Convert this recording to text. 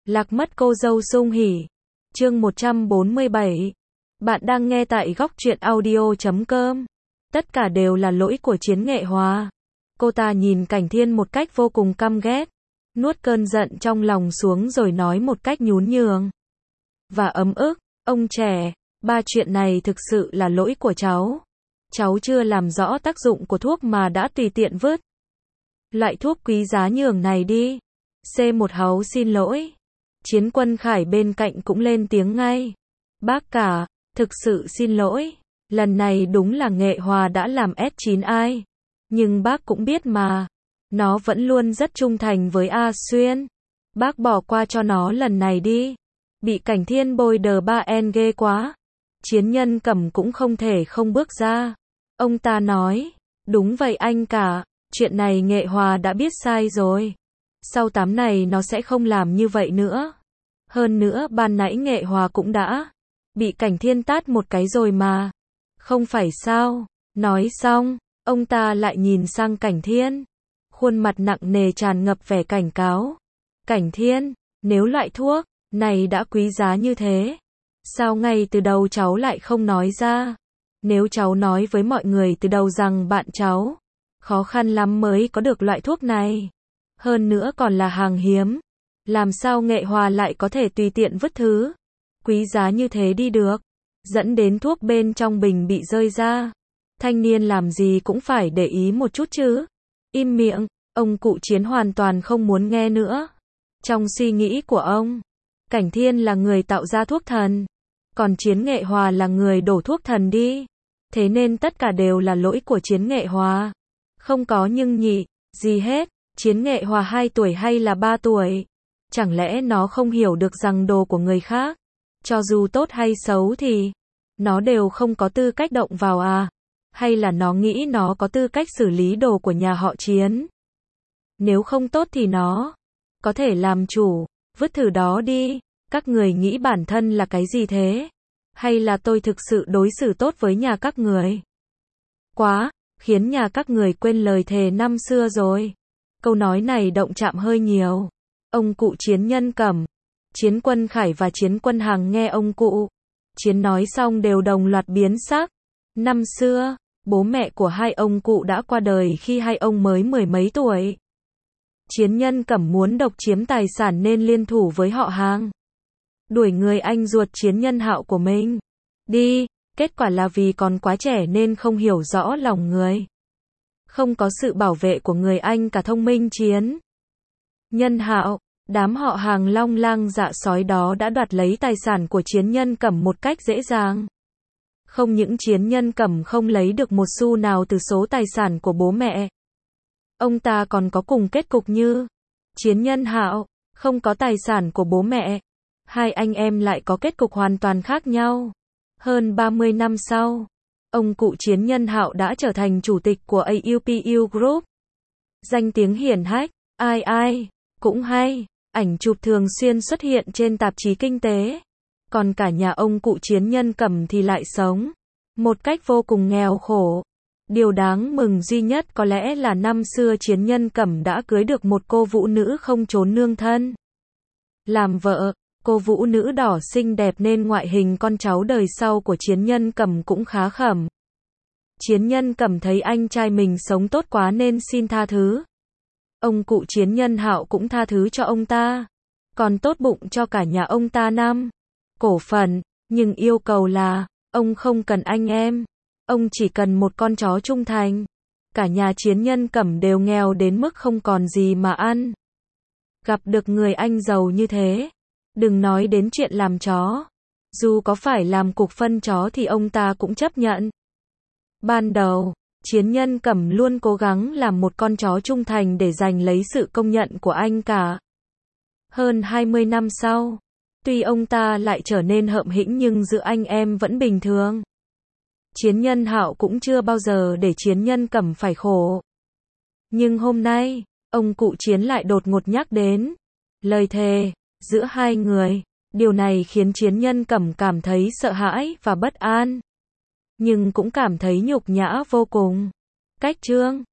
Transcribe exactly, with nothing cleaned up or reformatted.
Lạc mất cô dâu sung hỉ. Chương một trăm bốn mươi bảy. Bạn đang nghe tại góc truyện audio chấm com. Tất cả đều là lỗi của Chiến Nghệ Hòa. Cô ta nhìn Cảnh Thiên một cách vô cùng căm ghét, nuốt cơn giận trong lòng xuống rồi nói một cách nhún nhường và ấm ức, ông trẻ, ba chuyện này thực sự là lỗi của cháu. Cháu chưa làm rõ tác dụng của thuốc mà đã tùy tiện vứt loại thuốc quý giá nhường này đi. C một Háu xin lỗi. Chiến Quân Khải bên cạnh cũng lên tiếng ngay. Bác cả, thực sự xin lỗi. Lần này đúng là Nghệ Hòa đã làm ép chín ai. Nhưng bác cũng biết mà. Nó vẫn luôn rất trung thành với A Xuyên. Bác bỏ qua cho nó lần này đi. Bị Cảnh Thiên bôi đờ ba en ghê quá. Chiến Nhân Cẩm cũng không thể không bước ra. Ông ta nói, đúng vậy anh cả, chuyện này Nghệ Hòa đã biết sai rồi. Sau tám này nó sẽ không làm như vậy nữa. Hơn nữa ban nãy Nghệ Hòa cũng đã bị Cảnh Thiên tát một cái rồi mà. Không phải sao? Nói xong, ông ta lại nhìn sang Cảnh Thiên. Khuôn mặt nặng nề tràn ngập vẻ cảnh cáo. Cảnh Thiên, nếu loại thuốc này đã quý giá như thế, sao ngay từ đầu cháu lại không nói ra? Nếu cháu nói với mọi người từ đầu rằng bạn cháu khó khăn lắm mới có được loại thuốc này, hơn nữa còn là hàng hiếm, làm sao Nghệ Hòa lại có thể tùy tiện vứt thứ quý giá như thế đi được, dẫn đến thuốc bên trong bình bị rơi ra. Thanh niên làm gì cũng phải để ý một chút chứ. Im miệng, ông cụ Chiến hoàn toàn không muốn nghe nữa. Trong suy nghĩ của ông, Cảnh Thiên là người tạo ra thuốc thần, còn Chiến Nghệ Hòa là người đổ thuốc thần đi. Thế nên tất cả đều là lỗi của Chiến Nghệ Hòa. Không có nhưng nhị, gì hết. Chiến Nghệ Hòa hai tuổi hay là ba tuổi? Chẳng lẽ nó không hiểu được rằng đồ của người khác, cho dù tốt hay xấu thì nó đều không có tư cách động vào à? Hay là nó nghĩ nó có tư cách xử lý đồ của nhà họ Chiến? Nếu không tốt thì nó có thể làm chủ, vứt thử đó đi. Các người nghĩ bản thân là cái gì thế? Hay là tôi thực sự đối xử tốt với nhà các người? Quá, khiến nhà các người quên lời thề năm xưa rồi. Câu nói này động chạm hơi nhiều. Ông cụ Chiến Nhân Cẩm, Chiến Quân Khải và Chiến Quân Hằng nghe ông cụ Chiến nói xong đều đồng loạt biến sắc. Năm xưa, bố mẹ của hai ông cụ đã qua đời khi hai ông mới mười mấy tuổi. Chiến Nhân Cẩm muốn độc chiếm tài sản nên liên thủ với họ hàng, đuổi người anh ruột Chiến Nhân Hạo của mình đi. Kết quả là vì còn quá trẻ nên không hiểu rõ lòng người, không có sự bảo vệ của người anh cả thông minh Chiến Nhân Hạo. Đám họ hàng long lang dạ sói đó đã đoạt lấy tài sản của Chiến Nhân Cẩm một cách dễ dàng. Không những Chiến Nhân Cẩm không lấy được một xu nào từ số tài sản của bố mẹ, ông ta còn có cùng kết cục như Chiến Nhân Hạo, không có tài sản của bố mẹ. Hai anh em lại có kết cục hoàn toàn khác nhau. Hơn ba mươi năm sau, ông cụ Chiến Nhân Hạo đã trở thành chủ tịch của a u pê u Group. Danh tiếng hiển hách, ai ai cũng hay, ảnh chụp thường xuyên xuất hiện trên tạp chí kinh tế. Còn cả nhà ông cụ Chiến Nhân Cẩm thì lại sống một cách vô cùng nghèo khổ. Điều đáng mừng duy nhất có lẽ là năm xưa Chiến Nhân Cẩm đã cưới được một cô vũ nữ không trốn nương thân làm vợ. Cô vũ nữ đỏ xinh đẹp nên ngoại hình con cháu đời sau của Chiến Nhân Cẩm cũng khá khẩm. Chiến Nhân Cẩm thấy anh trai mình sống tốt quá nên xin tha thứ. Ông cụ Chiến Nhân Hạo cũng tha thứ cho ông ta, còn tốt bụng cho cả nhà ông ta năm cổ phần, nhưng yêu cầu là ông không cần anh em, ông chỉ cần một con chó trung thành. Cả nhà Chiến Nhân Cẩm đều nghèo đến mức không còn gì mà ăn. Gặp được người anh giàu như thế, đừng nói đến chuyện làm chó, dù có phải làm cục phân chó thì ông ta cũng chấp nhận. Ban đầu, Chiến Nhân Cẩm luôn cố gắng làm một con chó trung thành để giành lấy sự công nhận của anh cả. Hơn hai mươi năm sau, tuy ông ta lại trở nên hợm hĩnh nhưng giữa anh em vẫn bình thường. Chiến Nhân Hạo cũng chưa bao giờ để Chiến Nhân Cẩm phải khổ. Nhưng hôm nay, ông cụ Chiến lại đột ngột nhắc đến lời thề giữa hai người. Điều này khiến Chiến Nhân Cẩm cảm thấy sợ hãi và bất an, nhưng cũng cảm thấy nhục nhã vô cùng. Cách chương